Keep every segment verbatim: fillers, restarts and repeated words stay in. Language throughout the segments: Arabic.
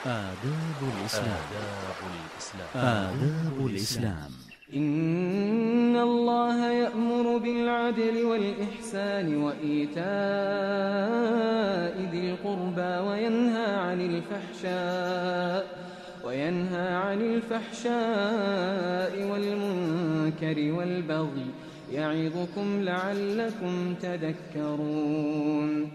آداب الإسلام. آداب الإسلام. آداب الإسلام. إن الله يأمر بالعدل والإحسان وإيتاء ذي القربى وينهى عن الفحشاء وينهى عن الفحشاء والمنكر والبغي يعظكم لعلكم تذكرون.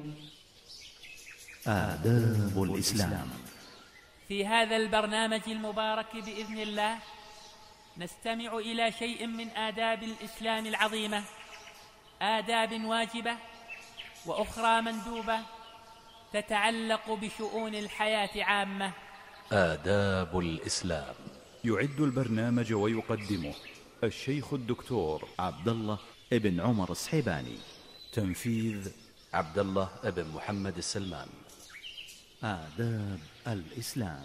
آداب الإسلام. في هذا البرنامج المبارك بإذن الله نستمع إلى شيء من آداب الإسلام العظيمة، آداب واجبة وأخرى مندوبة تتعلق بشؤون الحياة عامة. آداب الإسلام. يعد البرنامج ويقدمه الشيخ الدكتور عبد الله ابن عمر الصحيباني. تنفيذ عبد الله ابن محمد السلمان. آداب الإسلام.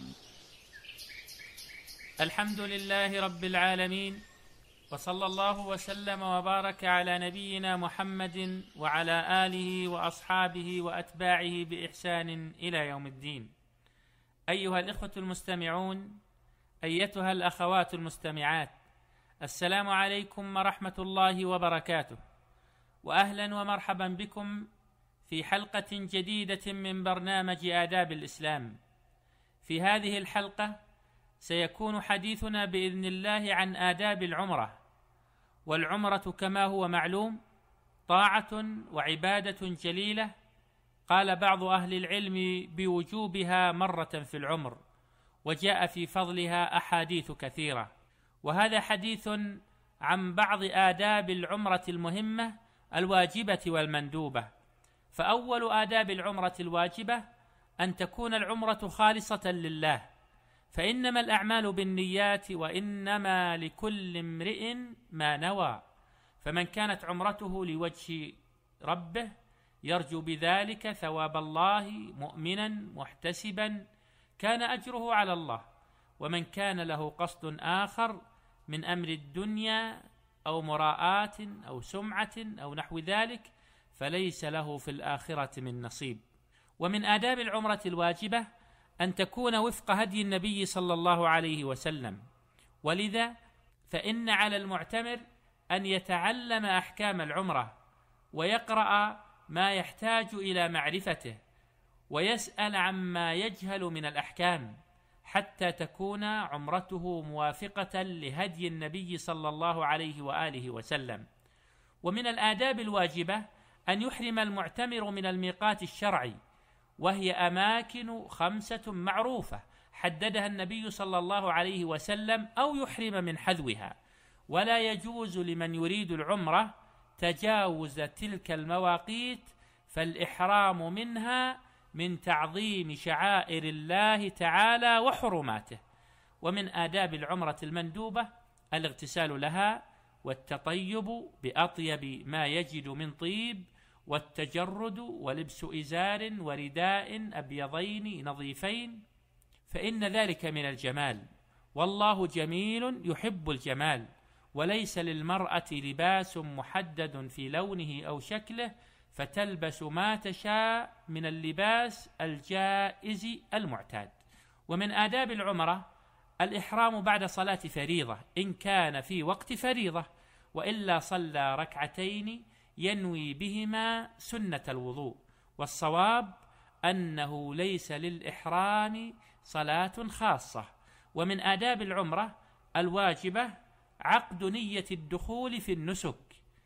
الحمد لله رب العالمين، وصلى الله وسلم وبارك على نبينا محمد وعلى آله وأصحابه وأتباعه بإحسان إلى يوم الدين. أيها الإخوة المستمعون، أيتها الأخوات المستمعات، السلام عليكم ورحمة الله وبركاته، وأهلا ومرحبا بكم في حلقة جديدة من برنامج آداب الإسلام. في هذه الحلقة سيكون حديثنا بإذن الله عن آداب العمرة. والعمرة كما هو معلوم طاعة وعبادة جليلة قال بعض أهل العلم بوجوبها مرة في العمر، وجاء في فضلها أحاديث كثيرة. وهذا حديث عن بعض آداب العمرة المهمة الواجبة والمندوبة. فأول آداب العمرة الواجبة أن تكون العمرة خالصة لله، فإنما الأعمال بالنيات وإنما لكل امرئ ما نوى. فمن كانت عمرته لوجه ربه يرجو بذلك ثواب الله مؤمنا محتسبا كان أجره على الله. ومن كان له قصد آخر من أمر الدنيا أو مراءات أو سمعة أو نحو ذلك فليس له في الآخرة من نصيب. ومن آداب العمرة الواجبة أن تكون وفق هدي النبي صلى الله عليه وسلم، ولذا فإن على المعتمر أن يتعلم أحكام العمرة ويقرأ ما يحتاج إلى معرفته ويسأل عما يجهل من الأحكام حتى تكون عمرته موافقة لهدي النبي صلى الله عليه وآله وسلم. ومن الآداب الواجبة أن يحرم المعتمر من الميقات الشرعي، وهي أماكن خمسة معروفة حددها النبي صلى الله عليه وسلم، أو يحرم من حذوها. ولا يجوز لمن يريد العمرة تجاوز تلك المواقيت، فالإحرام منها من تعظيم شعائر الله تعالى وحرماته. ومن آداب العمرة المندوبة الاغتسال لها والتطيب بأطيب ما يجد من طيب، والتجرد ولبس إزار ورداء أبيضين نظيفين، فإن ذلك من الجمال، والله جميل يحب الجمال. وليس للمرأة لباس محدد في لونه أو شكله، فتلبس ما تشاء من اللباس الجائز المعتاد. ومن آداب العمرة الإحرام بعد صلاة فريضة إن كان في وقت فريضة، وإلا صلى ركعتين ينوي بهما سنة الوضوء. والصواب أنه ليس للإحرام صلاة خاصة. ومن آداب العمرة الواجبة عقد نية الدخول في النسك،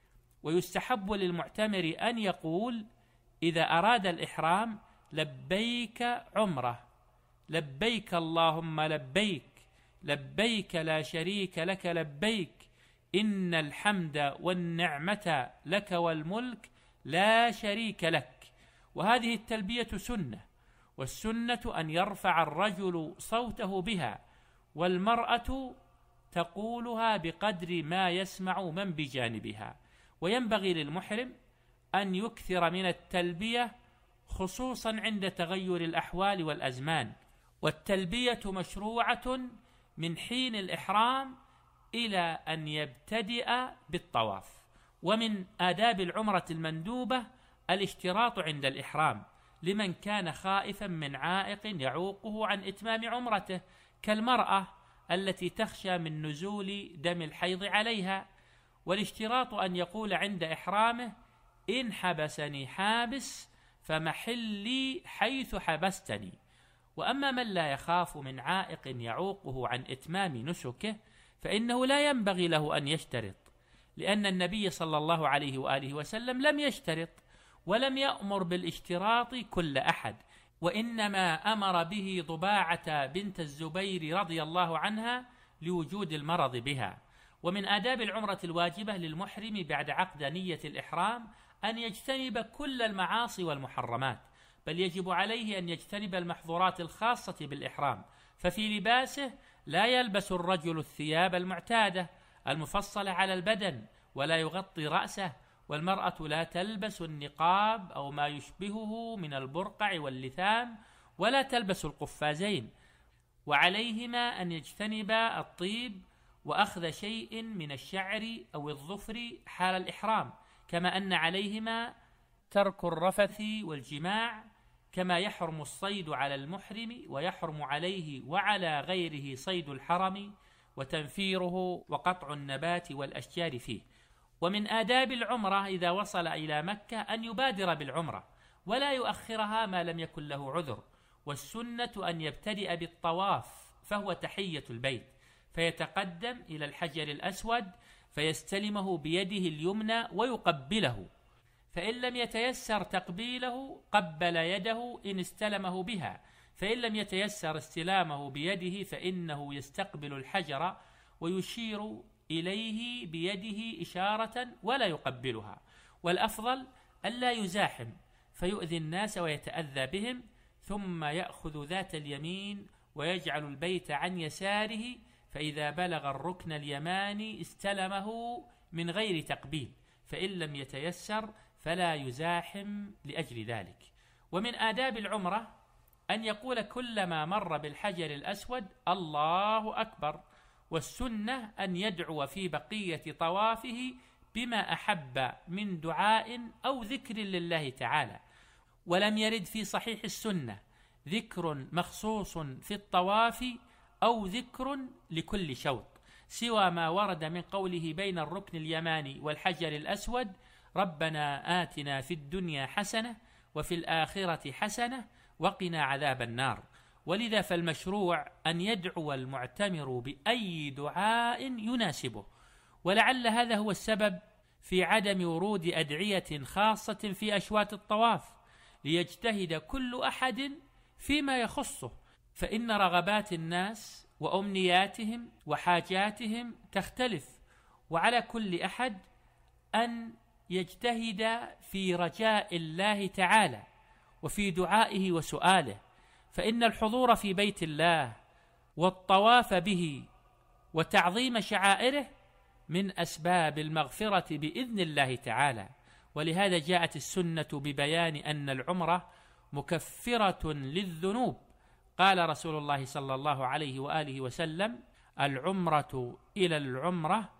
ويستحب للمعتمر أن يقول إذا أراد الإحرام: لبيك عمرة، لبيك اللهم لبيك، لبيك لا شريك لك لبيك، إن الحمد والنعمة لك والملك لا شريك لك. وهذه التلبية سنة، والسنة أن يرفع الرجل صوته بها، والمرأة تقولها بقدر ما يسمع من بجانبها. وينبغي للمحرم أن يكثر من التلبية خصوصا عند تغير الأحوال والأزمان. والتلبية مشروعة من حين الإحرام إلى أن يبتدئ بالطواف. ومن آداب العمرة المندوبة الاشتراط عند الإحرام، لمن كان خائفا من عائق يعوقه عن إتمام عمرته، كالمرأة التي تخشى من نزول دم الحيض عليها. والاشتراط أن يقول عند إحرامه: إن حبسني حابس فمحلي حيث حبستني. وأما من لا يخاف من عائق يعوقه عن إتمام نسكه فإنه لا ينبغي له أن يشترط، لأن النبي صلى الله عليه وآله وسلم لم يشترط ولم يأمر بالاشتراط كل أحد، وإنما أمر به ضباعة بنت الزبير رضي الله عنها لوجود المرض بها. ومن آداب العمرة الواجبة للمحرم بعد عقد نية الإحرام أن يجتنب كل المعاصي والمحرمات، بل يجب عليه أن يجتنب المحظورات الخاصة بالإحرام. ففي لباسه لا يلبس الرجل الثياب المعتادة المفصلة على البدن ولا يغطي رأسه، والمرأة لا تلبس النقاب أو ما يشبهه من البرقع واللثام، ولا تلبس القفازين. وعليهما أن يجتنبا الطيب وأخذ شيء من الشعر أو الظفر حال الإحرام، كما أن عليهما ترك الرفث والجماع، كما يحرم الصيد على المحرم ويحرم عليه وعلى غيره صيد الحرم وتنفيره وقطع النبات والأشجار فيه. ومن آداب العمرة إذا وصل إلى مكة أن يبادر بالعمرة ولا يؤخرها ما لم يكن له عذر، والسنة أن يبتدئ بالطواف فهو تحية البيت، فيتقدم إلى الحجر الأسود فيستلمه بيده اليمنى ويقبله، فإن لم يتيسر تقبيله قبل يده إن استلمه بها، فإن لم يتيسر استلامه بيده فإنه يستقبل الحجر ويشير إليه بيده إشارة ولا يقبلها. والأفضل ألا يزاحم فيؤذي الناس ويتأذى بهم، ثم يأخذ ذات اليمين ويجعل البيت عن يساره، فإذا بلغ الركن اليماني استلمه من غير تقبيل، فإن لم يتيسر فلا يزاحم لأجل ذلك. ومن آداب العمرة أن يقول كلما مر بالحجر الأسود: الله أكبر. والسنة أن يدعو في بقية طوافه بما أحب من دعاء أو ذكر لله تعالى. ولم يرد في صحيح السنة ذكر مخصوص في الطواف أو ذكر لكل شوط، سوى ما ورد من قوله بين الركن اليماني والحجر الأسود: ربنا آتنا في الدنيا حسنة وفي الآخرة حسنة وقنا عذاب النار. ولذا فالمشروع أن يدعو المعتمر بأي دعاء يناسبه، ولعل هذا هو السبب في عدم ورود أدعية خاصة في أشواط الطواف، ليجتهد كل أحد فيما يخصه، فإن رغبات الناس وأمنياتهم وحاجاتهم تختلف، وعلى كل أحد أن يجتهد في رجاء الله تعالى وفي دعائه وسؤاله، فإن الحضور في بيت الله والطواف به وتعظيم شعائره من أسباب المغفرة بإذن الله تعالى. ولهذا جاءت السنة ببيان أن العمرة مكفرة للذنوب. قال رسول الله صلى الله عليه وآله وسلم: العمرة إلى العمرة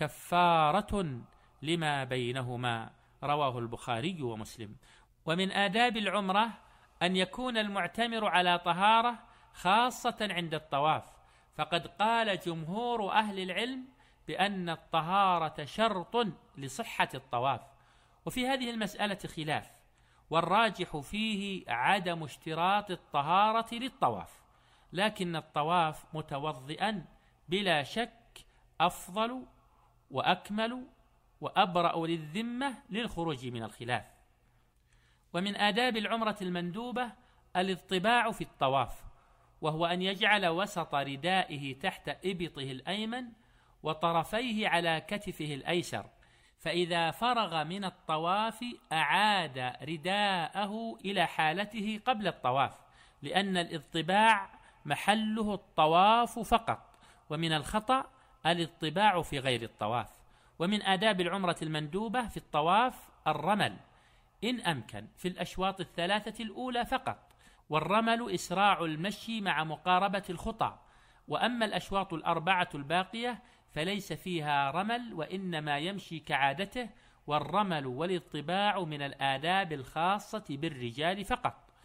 كفارة لما بينهما، رواه البخاري ومسلم. ومن آداب العمرة أن يكون المعتمر على طهارة خاصة عند الطواف، فقد قال جمهور أهل العلم بأن الطهارة شرط لصحة الطواف، وفي هذه المسألة خلاف، والراجح فيه عدم اشتراط الطهارة للطواف، لكن الطواف متوضئا بلا شك أفضل وأكمل وأبرأ للذمة للخروج من الخلاف. ومن آداب العمرة المندوبة الاضطباع في الطواف، وهو أن يجعل وسط ردائه تحت إبطه الأيمن وطرفيه على كتفه الأيسر، فإذا فرغ من الطواف أعاد رداءه إلى حالته قبل الطواف، لأن الاضطباع محله الطواف فقط، ومن الخطأ الاضطباع في غير الطواف. ومن آداب العمرة المندوبة في الطواف الرمل إن أمكن في الأشواط الثلاثة الأولى فقط، والرمل إسراع المشي مع مقاربة الخطى، وأما الأشواط الأربعة الباقية فليس فيها رمل وإنما يمشي كعادته، والرمل والاضطباع من الآداب الخاصة بالرجال فقط.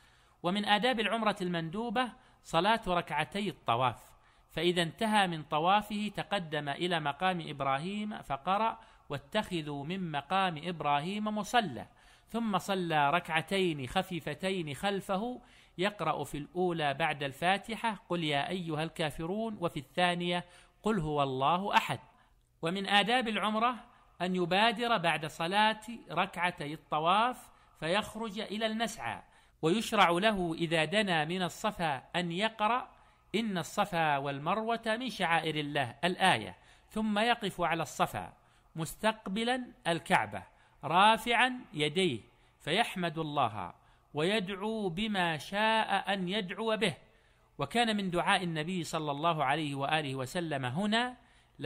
ومن آداب العمرة المندوبة صلاة ركعتي الطواف، فإذا انتهى من طوافه تقدم إلى مقام إبراهيم فقرأ: واتخذوا من مقام إبراهيم مصلى، ثم صلى ركعتين خفيفتين خلفه يقرأ في الأولى بعد الفاتحة قل يا أيها الكافرون، وفي الثانية قل هو الله أحد. ومن آداب العمرة أن يبادر بعد صلاة ركعتي الطواف فيخرج إلى المسعى، ويشرع له إذا دنا من الصفا أن يقرأ إن الصفا والمروة من شعائر الله الآية، ثم يقف على الصفا مستقبلا الكعبة رافعا يديه فيحمد الله ويدعو بما شاء أن يدعو به. وكان من دعاء النبي صلى الله عليه وآله وسلم هنا: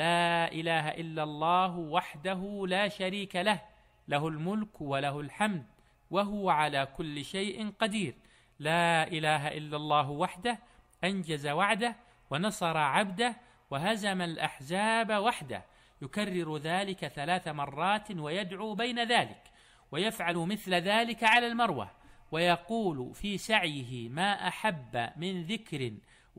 لا إله إلا الله وحده لا شريك له، له الملك وله الحمد وهو على كل شيء قدير، لا إله إلا الله وحده أنجز وعده ونصر عبده وهزم الأحزاب وحده. يكرر ذلك ثلاث مرات ويدعو بين ذلك، ويفعل مثل ذلك على المروة، ويقول في سعيه ما أحب من ذكر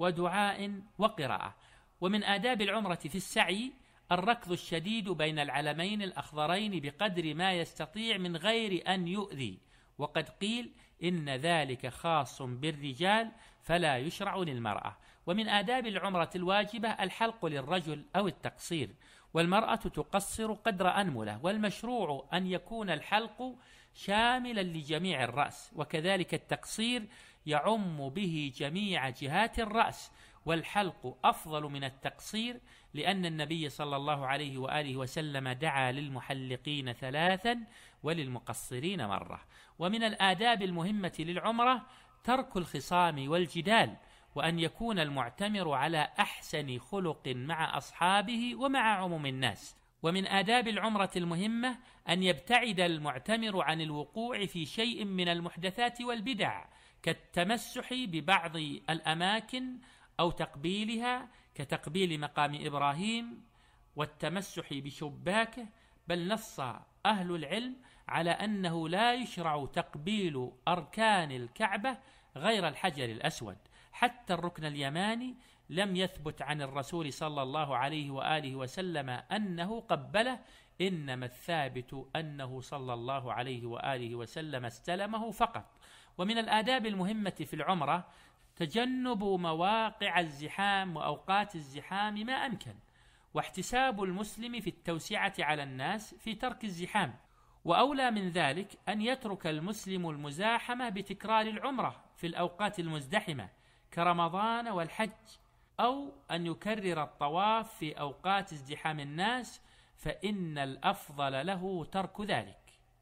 ودعاء وقراءة. ومن آداب العمرة في السعي الركض الشديد بين العلمين الأخضرين بقدر ما يستطيع من غير أن يؤذي، وقد قيل إن ذلك خاص بالرجال فلا يشرع للمرأة. ومن آداب العمرة الواجبة الحلق للرجل أو التقصير، والمرأة تقصر قدر أنملة، والمشروع أن يكون الحلق شاملا لجميع الرأس، وكذلك التقصير يعم به جميع جهات الرأس، والحلق أفضل من التقصير لأن النبي صلى الله عليه وآله وسلم دعا للمحلقين ثلاثا وللمقصرين مرة. ومن الآداب المهمة للعمرة ترك الخصام والجدال، وأن يكون المعتمر على أحسن خلق مع أصحابه ومع عموم الناس. ومن آداب العمرة المهمة أن يبتعد المعتمر عن الوقوع في شيء من المحدثات والبدع كالتمسح ببعض الأماكن أو تقبيلها كتقبيل مقام إبراهيم والتمسح بشباكه، بل نص أهل العلم على أنه لا يشرع تقبيل أركان الكعبة غير الحجر الأسود، حتى الركن اليماني لم يثبت عن الرسول صلى الله عليه وآله وسلم أنه قبله، إنما الثابت أنه صلى الله عليه وآله وسلم استلمه فقط. ومن الآداب المهمة في العمرة تجنب مواقع الزحام وأوقات الزحام ما أمكن، واحتساب المسلم في التوسعة على الناس في ترك الزحام. وأولى من ذلك أن يترك المسلم المزاحمة بتكرار العمرة في الأوقات المزدحمة كرمضان والحج، أو أن يكرر الطواف في أوقات ازدحام الناس، فإن الأفضل له ترك ذلك.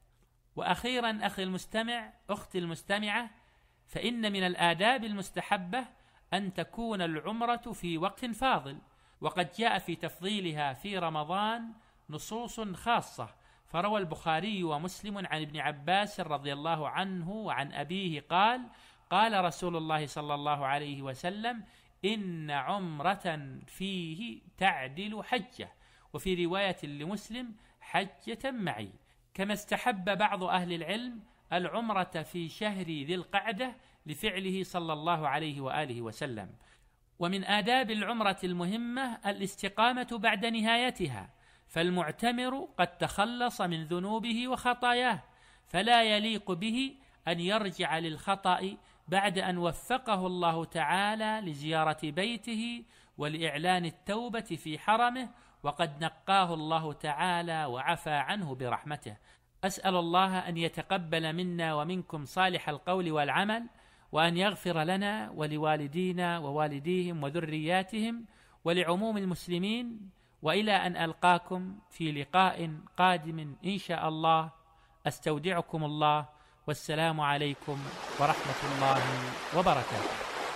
وأخيرا أخي المستمع، أختي المستمعة، فإن من الآداب المستحبة أن تكون العمرة في وقت فاضل، وقد جاء في تفضيلها في رمضان نصوص خاصة، فروى البخاري ومسلم عن ابن عباس رضي الله عنه وعن أبيه قال: قال رسول الله صلى الله عليه وسلم: إن عمرة فيه تعدل حجة، وفي رواية لمسلم: حجة معي. كما استحب بعض أهل العلم العمرة في شهر ذي القعدة لفعله صلى الله عليه وآله وسلم. ومن آداب العمرة المهمة الاستقامة بعد نهايتها، فالمعتمر قد تخلص من ذنوبه وخطاياه، فلا يليق به أن يرجع للخطأ بعد أن وفقه الله تعالى لزيارة بيته ولإعلان التوبة في حرمه، وقد نقاه الله تعالى وعفى عنه برحمته. أسأل الله أن يتقبل منا ومنكم صالح القول والعمل، وأن يغفر لنا ولوالدينا ووالديهم وذرياتهم ولعموم المسلمين، وإلى أن ألقاكم في لقاء قادم إن شاء الله، أستودعكم الله، والسلام عليكم ورحمة الله وبركاته.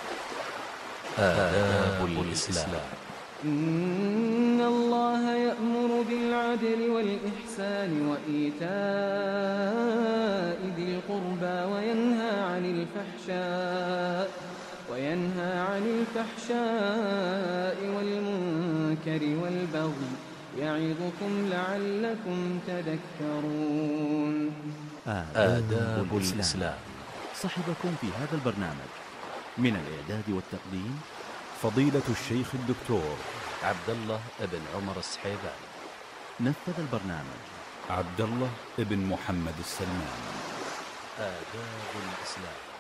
آداب الإسلام. إن الله يأمر بالعدل والإحسان وإيتاء ذي القربى وينهى عن الفحشاء وينهى عن الفحشاء والمنكر والبغي يعظكم لعلكم تذكرون. آداب الإسلام. صحبكم في هذا البرنامج من الإعداد والتقديم فضيلة الشيخ الدكتور عبد الله بن عمر السحيباني. نفذ البرنامج عبد الله بن محمد السلمان. آداب الإسلام.